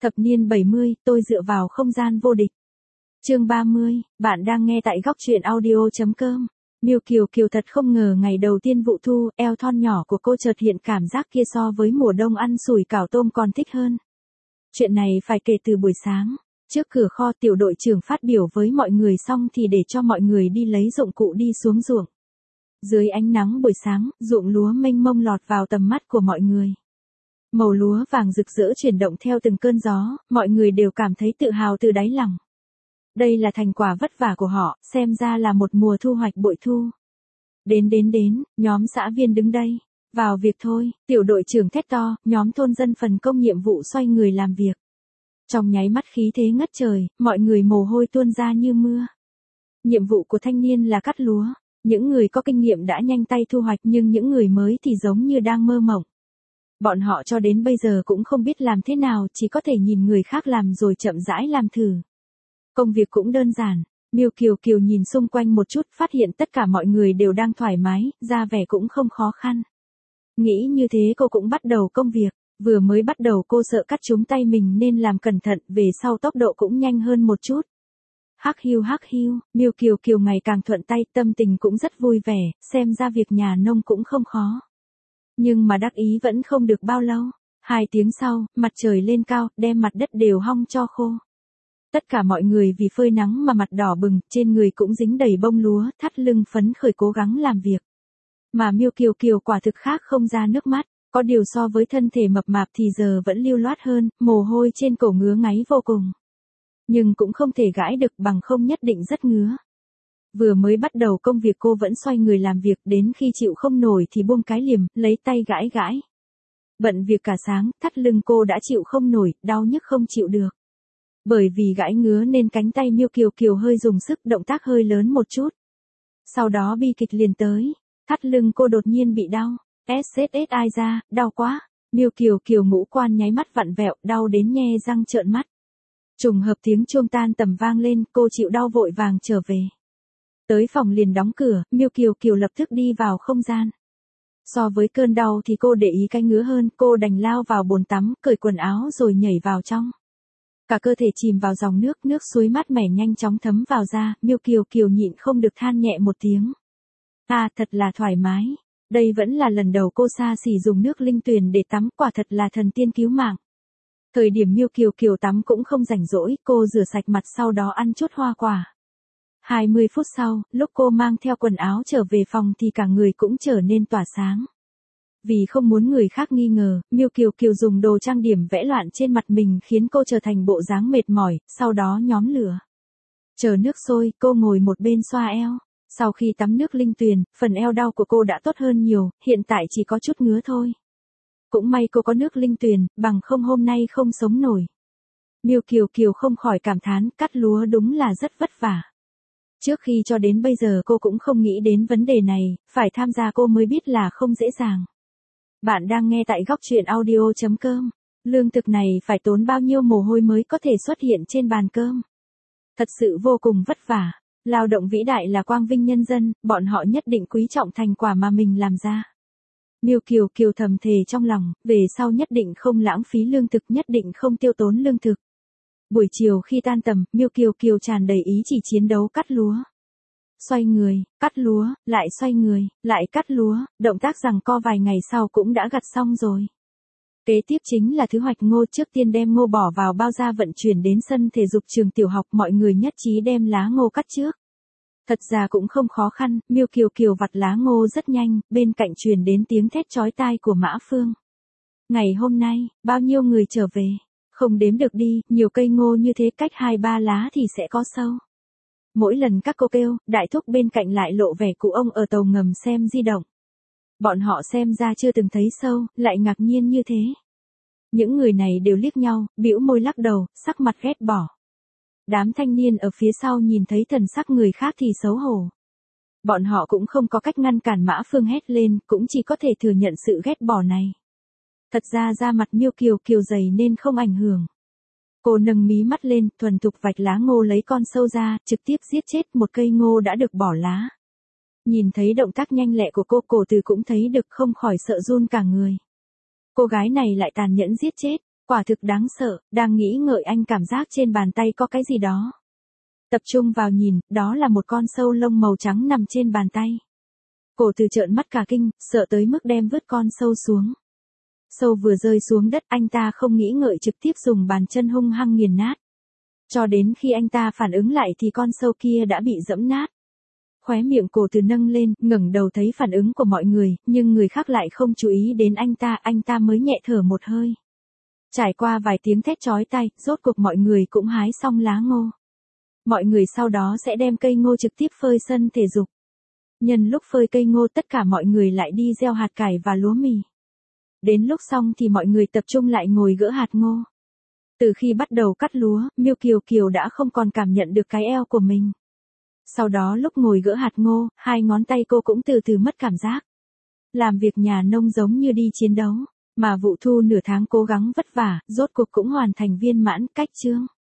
Thập niên 70, tôi dựa vào không gian vô địch. Chương 30, bạn đang nghe tại góc truyện audio.com. Miêu Kiều Kiều thật không ngờ ngày đầu tiên vụ thu, eo thon nhỏ của cô chợt hiện cảm giác kia so với mùa đông ăn sủi cảo tôm còn thích hơn. Chuyện này phải kể từ buổi sáng. Trước cửa kho tiểu đội trưởng phát biểu với mọi người xong thì để cho mọi người đi lấy dụng cụ đi xuống ruộng. Dưới ánh nắng buổi sáng, ruộng lúa mênh mông lọt vào tầm mắt của mọi người. Màu lúa vàng rực rỡ chuyển động theo từng cơn gió, mọi người đều cảm thấy tự hào từ đáy lòng. Đây là thành quả vất vả của họ, xem ra là một mùa thu hoạch bội thu. Đến, nhóm xã viên đứng đây. Vào việc thôi, tiểu đội trưởng thét to, nhóm thôn dân phần công nhiệm vụ xoay người làm việc. Trong nháy mắt khí thế ngất trời, mọi người mồ hôi tuôn ra như mưa. Nhiệm vụ của thanh niên là cắt lúa. Những người có kinh nghiệm đã nhanh tay thu hoạch nhưng những người mới thì giống như đang mơ mộng. Bọn họ cho đến bây giờ cũng không biết làm thế nào, chỉ có thể nhìn người khác làm rồi chậm rãi làm thử. Công việc cũng đơn giản, Miêu Kiều Kiều nhìn xung quanh một chút phát hiện tất cả mọi người đều đang thoải mái, ra vẻ cũng không khó khăn. Nghĩ như thế cô cũng bắt đầu công việc, vừa mới bắt đầu cô sợ cắt trúng tay mình nên làm cẩn thận, về sau tốc độ cũng nhanh hơn một chút. Hắc hiu, Miêu Kiều Kiều ngày càng thuận tay, tâm tình cũng rất vui vẻ, xem ra việc nhà nông cũng không khó. Nhưng mà đắc ý vẫn không được bao lâu. 2 tiếng sau, mặt trời lên cao, đem mặt đất đều hong cho khô. Tất cả mọi người vì phơi nắng mà mặt đỏ bừng, trên người cũng dính đầy bông lúa, thắt lưng phấn khởi cố gắng làm việc. Mà Miêu Kiều Kiều quả thực khác không ra nước mắt, có điều so với thân thể mập mạp thì giờ vẫn lưu loát hơn, mồ hôi trên cổ ngứa ngáy vô cùng. Nhưng cũng không thể gãi được, bằng không nhất định rất ngứa. Vừa mới bắt đầu công việc cô vẫn xoay người làm việc, đến khi chịu không nổi thì buông cái liềm, lấy tay gãi. Bận việc cả sáng, thắt lưng cô đã chịu không nổi, đau nhức không chịu được. Bởi vì gãi ngứa nên cánh tay Miêu Kiều Kiều hơi dùng sức, động tác hơi lớn một chút. Sau đó bi kịch liền tới, thắt lưng cô đột nhiên bị đau. Ai ra, đau quá. Miêu Kiều Kiều ngũ quan nháy mắt vặn vẹo, đau đến nhe răng trợn mắt. Trùng hợp tiếng chuông tan tầm vang lên, cô chịu đau vội vàng trở về. Tới phòng liền đóng cửa, Miêu Kiều Kiều lập tức đi vào không gian. So với cơn đau thì cô để ý cái ngứa hơn, cô đành lao vào bồn tắm, cởi quần áo rồi nhảy vào trong. Cả cơ thể chìm vào dòng nước suối mát mẻ nhanh chóng thấm vào da, Miêu Kiều Kiều nhịn không được than nhẹ một tiếng. Thật là thoải mái. Đây vẫn là lần đầu cô xa xỉ dùng nước linh tuyền để tắm, quả thật là thần tiên cứu mạng. Thời điểm Miêu Kiều Kiều tắm cũng không rảnh rỗi, cô rửa sạch mặt sau đó ăn chút hoa quả. 20 phút sau, lúc cô mang theo quần áo trở về phòng thì cả người cũng trở nên tỏa sáng. Vì không muốn người khác nghi ngờ, Miêu Kiều Kiều dùng đồ trang điểm vẽ loạn trên mặt mình khiến cô trở thành bộ dáng mệt mỏi, sau đó nhóm lửa. Chờ nước sôi, cô ngồi một bên xoa eo. Sau khi tắm nước linh tuyền, phần eo đau của cô đã tốt hơn nhiều, hiện tại chỉ có chút ngứa thôi. Cũng may cô có nước linh tuyền, bằng không hôm nay không sống nổi. Miêu Kiều Kiều không khỏi cảm thán, cắt lúa đúng là rất vất vả. Trước khi cho đến bây giờ cô cũng không nghĩ đến vấn đề này, phải tham gia cô mới biết là không dễ dàng. Bạn đang nghe tại góc truyện audio.com. Lương thực này phải tốn bao nhiêu mồ hôi mới có thể xuất hiện trên bàn cơm. Thật sự vô cùng vất vả. Lao động vĩ đại là quang vinh nhân dân, bọn họ nhất định quý trọng thành quả mà mình làm ra. Miêu Kiều Kiều thầm thề trong lòng, về sau nhất định không lãng phí lương thực, nhất định không tiêu tốn lương thực. Buổi chiều khi tan tầm, Miêu Kiều Kiều tràn đầy ý chỉ chiến đấu cắt lúa. Xoay người, cắt lúa, lại xoay người, lại cắt lúa, động tác giằng co vài ngày sau cũng đã gặt xong rồi. Kế tiếp chính là thu hoạch ngô, trước tiên đem ngô bỏ vào bao ra vận chuyển đến sân thể dục trường tiểu học, mọi người nhất trí đem lá ngô cắt trước. Thật ra cũng không khó khăn, Miêu Kiều Kiều vặt lá ngô rất nhanh, bên cạnh truyền đến tiếng thét chói tai của Mã Phương. Ngày hôm nay, bao nhiêu người trở về, không đếm được đi, nhiều cây ngô như thế cách 2-3 lá thì sẽ có sâu. Mỗi lần các cô kêu, đại thúc bên cạnh lại lộ vẻ cụ ông ở tàu ngầm xem di động. Bọn họ xem ra chưa từng thấy sâu, lại ngạc nhiên như thế. Những người này đều liếc nhau, bĩu môi lắc đầu, sắc mặt ghét bỏ. Đám thanh niên ở phía sau nhìn thấy thần sắc người khác thì xấu hổ. Bọn họ cũng không có cách ngăn cản Mã Phương hét lên, cũng chỉ có thể thừa nhận sự ghét bỏ này. Thật ra da mặt Miêu Kiều Kiều dày nên không ảnh hưởng. Cô nâng mí mắt lên, thuần thục vạch lá ngô lấy con sâu ra, trực tiếp giết chết một cây ngô đã được bỏ lá. Nhìn thấy động tác nhanh lẹ của cô, Cổ Từ cũng thấy được không khỏi sợ run cả người. Cô gái này lại tàn nhẫn giết chết. Quả thực đáng sợ, đang nghĩ ngợi anh cảm giác trên bàn tay có cái gì đó. Tập trung vào nhìn, đó là một con sâu lông màu trắng nằm trên bàn tay. Cổ Từ trợn mắt cả kinh, sợ tới mức đem vứt con sâu xuống. Sâu vừa rơi xuống đất, anh ta không nghĩ ngợi trực tiếp dùng bàn chân hung hăng nghiền nát. Cho đến khi anh ta phản ứng lại thì con sâu kia đã bị giẫm nát. Khóe miệng Cổ Từ nâng lên, ngẩng đầu thấy phản ứng của mọi người, nhưng người khác lại không chú ý đến anh ta mới nhẹ thở một hơi. Trải qua vài tiếng thét chói tai, rốt cuộc mọi người cũng hái xong lá ngô. Mọi người sau đó sẽ đem cây ngô trực tiếp phơi sân thể dục. Nhân lúc phơi cây ngô tất cả mọi người lại đi gieo hạt cải và lúa mì. Đến lúc xong thì mọi người tập trung lại ngồi gỡ hạt ngô. Từ khi bắt đầu cắt lúa, Miêu Kiều Kiều đã không còn cảm nhận được cái eo của mình. Sau đó lúc ngồi gỡ hạt ngô, hai ngón tay cô cũng từ từ mất cảm giác. Làm việc nhà nông giống như đi chiến đấu, mà vụ thu nửa tháng cố gắng vất vả, rốt cuộc cũng hoàn thành viên mãn. Cách chương.